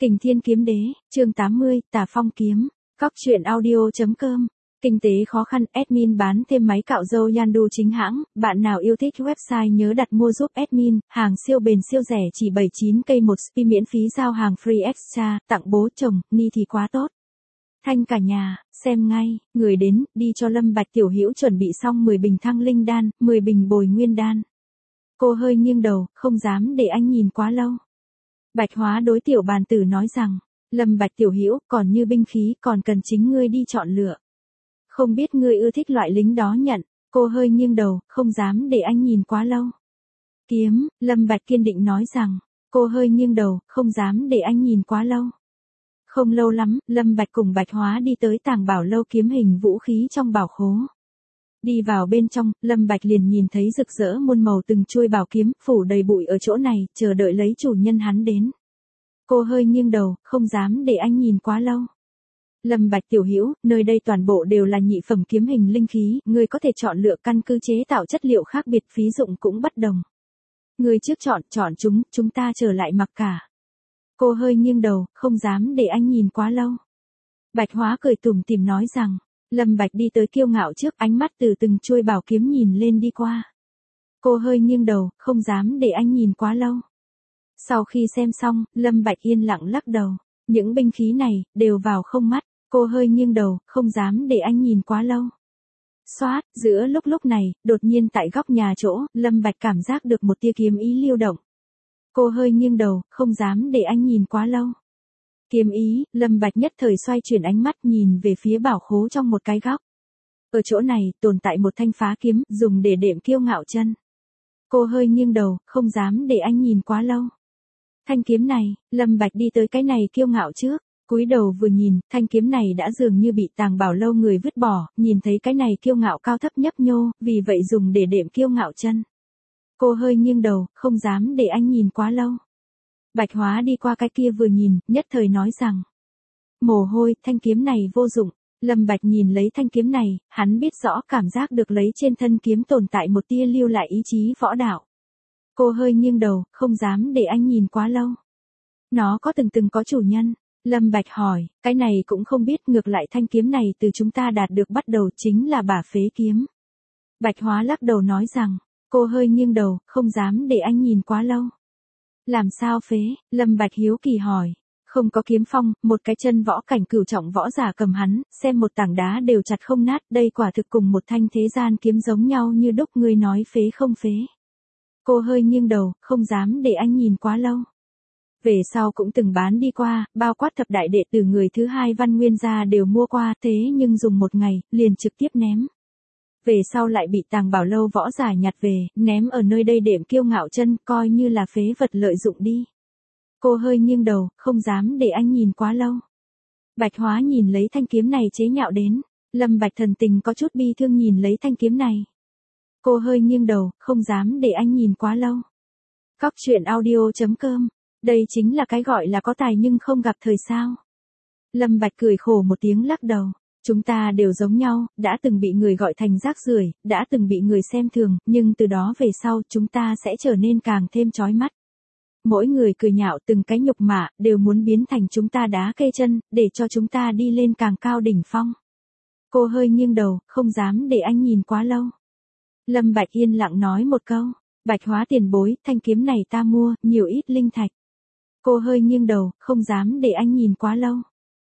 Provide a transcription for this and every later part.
Kình Thiên Kiếm Đế, chương 80, Tà Phong Kiếm, Cóc truyện audio.com. Kinh tế khó khăn, admin bán thêm máy cạo râu Yandu chính hãng, bạn nào yêu thích website nhớ đặt mua giúp admin, hàng siêu bền siêu rẻ chỉ 79k một spi miễn phí giao hàng free extra, tặng bố chồng, ni thì quá tốt. Thanh cả nhà, xem ngay, người đến, đi cho Lâm Bạch Tiểu Hữu chuẩn bị xong 10 bình thăng linh đan, 10 bình bồi nguyên đan. Cô hơi nghiêng đầu, không dám để anh nhìn quá lâu. Bạch Hóa đối Tiểu Bàn Tử nói rằng, Lâm Bạch Tiểu Hữu, còn như binh khí còn cần chính ngươi đi chọn lựa. Không biết ngươi ưa thích loại lính đó nhận, cô hơi nghiêng đầu, không dám để anh nhìn quá lâu. Kiếm, Lâm Bạch kiên định nói rằng, cô hơi nghiêng đầu, không dám để anh nhìn quá lâu. Không lâu lắm, Lâm Bạch cùng Bạch Hóa đi tới tàng bảo lâu kiếm hình vũ khí trong bảo khố. Đi vào bên trong, Lâm Bạch liền nhìn thấy rực rỡ muôn màu từng chuôi bảo kiếm, phủ đầy bụi ở chỗ này, chờ đợi lấy chủ nhân hắn đến. Cô hơi nghiêng đầu, không dám để anh nhìn quá lâu. Lâm Bạch Tiểu Hữu, nơi đây toàn bộ đều là nhị phẩm kiếm hình linh khí, ngươi có thể chọn lựa căn cứ chế tạo chất liệu khác biệt, phí dụng cũng bất đồng. Ngươi trước chọn chúng ta trở lại mặc cả. Cô hơi nghiêng đầu, không dám để anh nhìn quá lâu. Bạch Hóa cười tủm tỉm nói rằng, Lâm Bạch đi tới kiêu ngạo trước, ánh mắt từ từng chuôi bảo kiếm nhìn lên đi qua. Cô hơi nghiêng đầu, không dám để anh nhìn quá lâu. Sau khi xem xong, Lâm Bạch yên lặng lắc đầu, những binh khí này, đều vào không mắt, cô hơi nghiêng đầu, không dám để anh nhìn quá lâu. Xoát, giữa lúc này, đột nhiên tại góc nhà chỗ, Lâm Bạch cảm giác được một tia kiếm ý lưu động. Cô hơi nghiêng đầu, không dám để anh nhìn quá lâu. Kiếm ý, Lâm Bạch nhất thời xoay chuyển ánh mắt nhìn về phía bảo khố trong một cái góc. Ở chỗ này, tồn tại một thanh phá kiếm, dùng để đệm kiêu ngạo chân. Cô hơi nghiêng đầu, không dám để anh nhìn quá lâu. Thanh kiếm này, Lâm Bạch đi tới cái này kiêu ngạo trước, cúi đầu vừa nhìn, thanh kiếm này đã dường như bị tàng bảo lâu người vứt bỏ, nhìn thấy cái này kiêu ngạo cao thấp nhấp nhô, vì vậy dùng để đệm kiêu ngạo chân. Cô hơi nghiêng đầu, không dám để anh nhìn quá lâu. Bạch Hóa đi qua cái kia vừa nhìn, nhất thời nói rằng, mồ hôi, thanh kiếm này vô dụng. Lâm Bạch nhìn lấy thanh kiếm này, hắn biết rõ cảm giác được lấy trên thân kiếm tồn tại một tia lưu lại ý chí võ đạo. Cô hơi nghiêng đầu, không dám để anh nhìn quá lâu. Nó có từng có chủ nhân. Lâm Bạch hỏi, cái này cũng không biết, ngược lại thanh kiếm này từ chúng ta đạt được bắt đầu chính là bả phế kiếm. Bạch Hóa lắc đầu nói rằng, cô hơi nghiêng đầu, không dám để anh nhìn quá lâu. Làm sao phế? Lâm Bạch hiếu kỳ hỏi. Không có kiếm phong, một cái chân võ cảnh cửu trọng võ giả cầm hắn, xem một tảng đá đều chặt không nát, đây quả thực cùng một thanh thế gian kiếm giống nhau như đúc, ngươi nói phế không phế. Cô hơi nghiêng đầu, không dám để anh nhìn quá lâu. Về sau cũng từng bán đi qua, bao quát thập đại đệ tử người thứ hai Văn Nguyên gia đều mua qua, thế nhưng dùng một ngày, liền trực tiếp ném. Về sau lại bị tàng bảo lâu võ giả nhặt về, ném ở nơi đây đệm kiêu ngạo chân, coi như là phế vật lợi dụng đi. Cô hơi nghiêng đầu, không dám để anh nhìn quá lâu. Bạch Hóa nhìn lấy thanh kiếm này chế nhạo đến, Lâm Bạch thần tình có chút bi thương nhìn lấy thanh kiếm này. Cô hơi nghiêng đầu, không dám để anh nhìn quá lâu. Cóc truyện audio.com, đây chính là cái gọi là có tài nhưng không gặp thời sao. Lâm Bạch cười khổ một tiếng lắc đầu. Chúng ta đều giống nhau, đã từng bị người gọi thành rác rưởi, đã từng bị người xem thường, nhưng từ đó về sau chúng ta sẽ trở nên càng thêm chói mắt. Mỗi người cười nhạo từng cái nhục mạ, đều muốn biến thành chúng ta đá kê chân, để cho chúng ta đi lên càng cao đỉnh phong. Cô hơi nghiêng đầu, không dám để anh nhìn quá lâu. Lâm Bạch yên lặng nói một câu, Bạch Hóa tiền bối, thanh kiếm này ta mua, nhiều ít linh thạch. Cô hơi nghiêng đầu, không dám để anh nhìn quá lâu.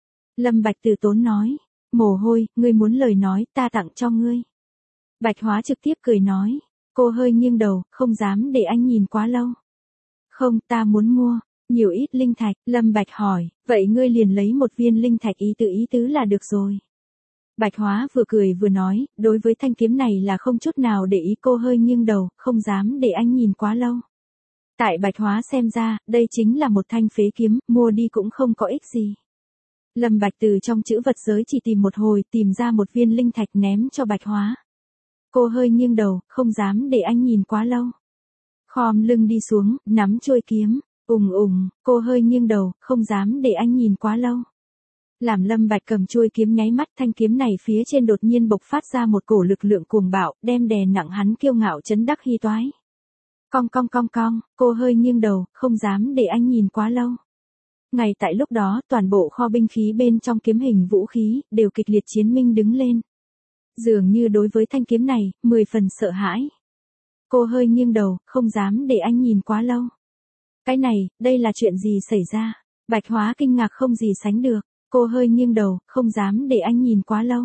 Lâm Bạch từ tốn nói, mồ hôi, ngươi muốn lời nói, ta tặng cho ngươi. Bạch Hóa trực tiếp cười nói, cô hơi nghiêng đầu, không dám để anh nhìn quá lâu. Không, ta muốn mua, nhiều ít linh thạch. Lâm Bạch hỏi, vậy ngươi liền lấy một viên linh thạch ý tứ là được rồi. Bạch Hóa vừa cười vừa nói, đối với thanh kiếm này là không chút nào để ý, cô hơi nghiêng đầu, không dám để anh nhìn quá lâu. Tại Bạch Hóa xem ra, đây chính là một thanh phế kiếm, mua đi cũng không có ích gì. Lâm Bạch từ trong chữ vật giới chỉ tìm một hồi, tìm ra một viên linh thạch ném cho Bạch Hóa. Cô hơi nghiêng đầu, không dám để anh nhìn quá lâu. Khom lưng đi xuống, nắm chuôi kiếm, cô hơi nghiêng đầu, không dám để anh nhìn quá lâu. Làm Lâm Bạch cầm chuôi kiếm nháy mắt, thanh kiếm này phía trên đột nhiên bộc phát ra một cổ lực lượng cuồng bạo, đem đè nặng hắn kiêu ngạo chấn đắc hy toái. Cong, cô hơi nghiêng đầu, không dám để anh nhìn quá lâu. Ngay tại lúc đó, toàn bộ kho binh khí bên trong kiếm hình vũ khí, đều kịch liệt chiến minh đứng lên. Dường như đối với thanh kiếm này, 10 phần sợ hãi. Cô hơi nghiêng đầu, không dám để anh nhìn quá lâu. Cái này, đây là chuyện gì xảy ra? Bạch Hóa kinh ngạc không gì sánh được. Cô hơi nghiêng đầu, không dám để anh nhìn quá lâu.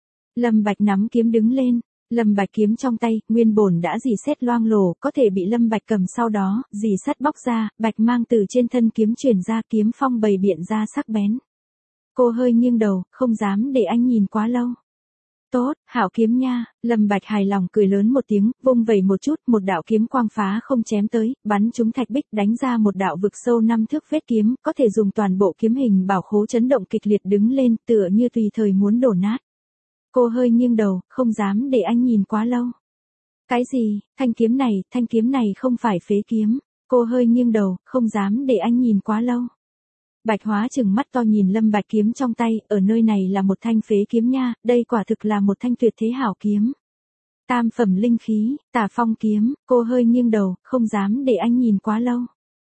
Lâm Bạch nắm kiếm đứng lên. Lâm Bạch kiếm trong tay, nguyên bổn đã rỉ sét loang lổ, có thể bị Lâm Bạch cầm sau đó, rỉ sắt bóc ra, bạch mang từ trên thân kiếm truyền ra, kiếm phong bày biện ra sắc bén. Cô hơi nghiêng đầu, không dám để anh nhìn quá lâu. Tốt, hảo kiếm nha, Lâm Bạch hài lòng cười lớn một tiếng, vung vẩy một chút, một đạo kiếm quang phá không chém tới, bắn trúng thạch bích, đánh ra một đạo vực sâu 5 thước vết kiếm, có thể dùng toàn bộ kiếm hình bảo khố chấn động kịch liệt đứng lên, tựa như tùy thời muốn đổ nát. Cô hơi nghiêng đầu, không dám để anh nhìn quá lâu. Cái gì, thanh kiếm này không phải phế kiếm. Cô hơi nghiêng đầu, không dám để anh nhìn quá lâu. Bạch Hóa trừng mắt to nhìn Lâm Bạch kiếm trong tay, ở nơi này là một thanh phế kiếm nha, đây quả thực là một thanh tuyệt thế hảo kiếm. Tam phẩm linh khí, Tà Phong kiếm, cô hơi nghiêng đầu, không dám để anh nhìn quá lâu.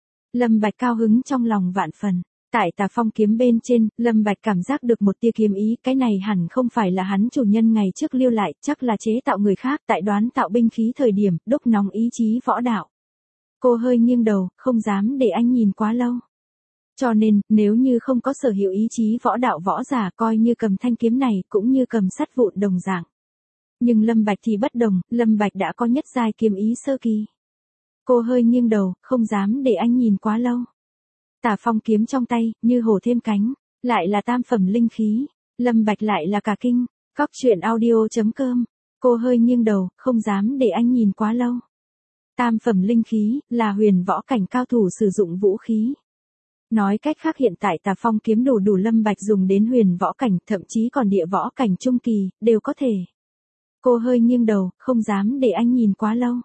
Lâm Bạch cao hứng trong lòng vạn phần. Tại Tà Phong kiếm bên trên, Lâm Bạch cảm giác được một tia kiếm ý, cái này hẳn không phải là hắn chủ nhân ngày trước lưu lại, chắc là chế tạo người khác tại đoán tạo binh khí thời điểm, đúc nóng ý chí võ đạo. Cô hơi nghiêng đầu, không dám để anh nhìn quá lâu. Cho nên, nếu như không có sở hữu ý chí võ đạo võ giả coi như cầm thanh kiếm này cũng như cầm sắt vụn đồng dạng. Nhưng Lâm Bạch thì bất đồng, Lâm Bạch đã có nhất giai kiếm ý sơ kỳ. Cô hơi nghiêng đầu, không dám để anh nhìn quá lâu. Tà Phong kiếm trong tay, như hổ thêm cánh, lại là tam phẩm linh khí, Lâm Bạch lại là cả kinh. Cóc truyện audio.com. Cô hơi nghiêng đầu, không dám để anh nhìn quá lâu. Tam phẩm linh khí, là huyền võ cảnh cao thủ sử dụng vũ khí. Nói cách khác hiện tại Tà Phong kiếm đủ Lâm Bạch dùng đến huyền võ cảnh, thậm chí còn địa võ cảnh trung kỳ, đều có thể. Cô hơi nghiêng đầu, không dám để anh nhìn quá lâu.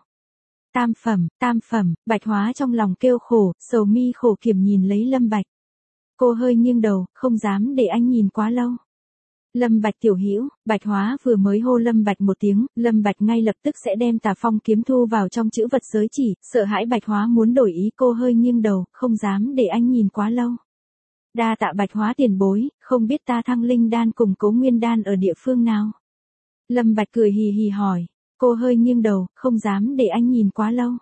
Tam phẩm, Bạch Hóa trong lòng kêu khổ, sầu mi khổ kiểm nhìn lấy Lâm Bạch. Cô hơi nghiêng đầu, không dám để anh nhìn quá lâu. Lâm Bạch tiểu hữu, Bạch Hóa vừa mới hô Lâm Bạch một tiếng, Lâm Bạch ngay lập tức sẽ đem Tà Phong kiếm thu vào trong chữ vật giới chỉ, sợ hãi Bạch Hóa muốn đổi ý, cô hơi nghiêng đầu, không dám để anh nhìn quá lâu. Đa tạ Bạch Hóa tiền bối, không biết ta Thăng Linh đan cùng Cố Nguyên đan ở địa phương nào? Lâm Bạch cười hì hì hỏi. Cô hơi nghiêng đầu, không dám để anh nhìn quá lâu.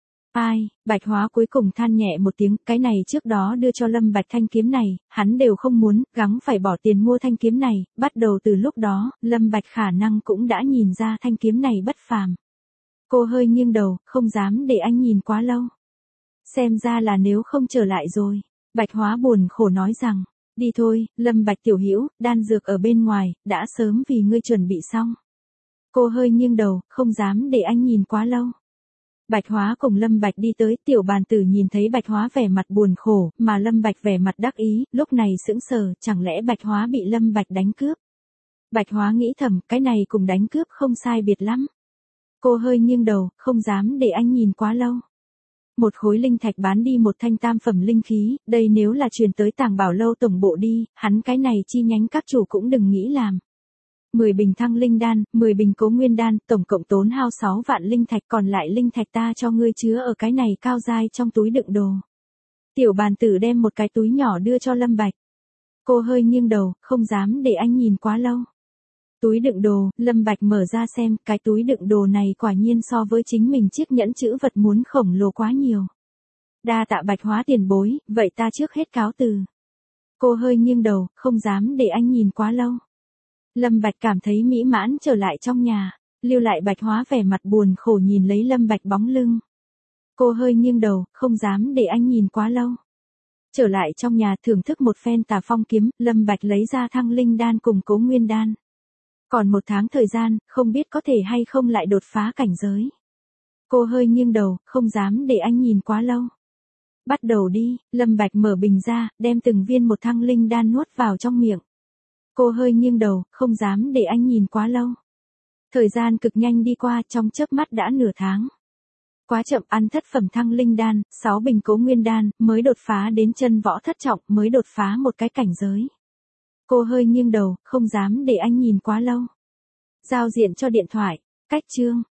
Ai, Bạch Hóa cuối cùng than nhẹ một tiếng, cái này trước đó đưa cho Lâm Bạch thanh kiếm này, hắn đều không muốn, gắng phải bỏ tiền mua thanh kiếm này, bắt đầu từ lúc đó, Lâm Bạch khả năng cũng đã nhìn ra thanh kiếm này bất phàm. Cô hơi nghiêng đầu, không dám để anh nhìn quá lâu. Xem ra là nếu không trở lại rồi. Bạch Hóa buồn khổ nói rằng, đi thôi, Lâm Bạch tiểu hữu, đan dược ở bên ngoài, đã sớm vì ngươi chuẩn bị xong. Cô hơi nghiêng đầu, không dám để anh nhìn quá lâu. Bạch Hóa cùng Lâm Bạch đi tới, tiểu bàn tử nhìn thấy Bạch Hóa vẻ mặt buồn khổ, mà Lâm Bạch vẻ mặt đắc ý, lúc này sững sờ, chẳng lẽ Bạch Hóa bị Lâm Bạch đánh cướp? Bạch Hóa nghĩ thầm, cái này cùng đánh cướp không sai biệt lắm. Cô hơi nghiêng đầu, không dám để anh nhìn quá lâu. Một khối linh thạch bán đi một thanh tam phẩm linh khí, đây nếu là truyền tới Tàng Bảo lâu tổng bộ đi, hắn cái này chi nhánh các chủ cũng đừng nghĩ làm. 10 bình Thăng Linh đan, 10 bình Cố Nguyên đan, tổng cộng tốn hao 6 vạn linh thạch, còn lại linh thạch ta cho ngươi chứa ở cái này cao dai trong túi đựng đồ. Tiểu bàn tử đem một cái túi nhỏ đưa cho Lâm Bạch. Cô hơi nghiêng đầu, không dám để anh nhìn quá lâu. Túi đựng đồ, Lâm Bạch mở ra xem, cái túi đựng đồ này quả nhiên so với chính mình chiếc nhẫn chữ vật muốn khổng lồ quá nhiều. Đa tạ Bạch Hóa tiền bối, vậy ta trước hết cáo từ. Cô hơi nghiêng đầu, không dám để anh nhìn quá lâu. Lâm Bạch cảm thấy mỹ mãn trở lại trong nhà, lưu lại Bạch Hóa vẻ mặt buồn khổ nhìn lấy Lâm Bạch bóng lưng. Cô hơi nghiêng đầu, không dám để anh nhìn quá lâu. Trở lại trong nhà thưởng thức một phen Tà Phong kiếm, Lâm Bạch lấy ra Thăng Linh đan cùng Cố Nguyên đan. Còn 1 tháng thời gian, không biết có thể hay không lại đột phá cảnh giới. Cô hơi nghiêng đầu, không dám để anh nhìn quá lâu. Bắt đầu đi, Lâm Bạch mở bình ra, đem từng viên một Thăng Linh đan nuốt vào trong miệng. Cô hơi nghiêng đầu, không dám để anh nhìn quá lâu. Thời gian cực nhanh đi qua, trong chớp mắt đã nửa tháng. Quá chậm, ăn thất phẩm Thăng Linh đan, 6 bình Cố Nguyên đan, mới đột phá đến chân võ thất trọng, mới đột phá một cái cảnh giới. Cô hơi nghiêng đầu, không dám để anh nhìn quá lâu. Giao diện cho điện thoại, cách chương.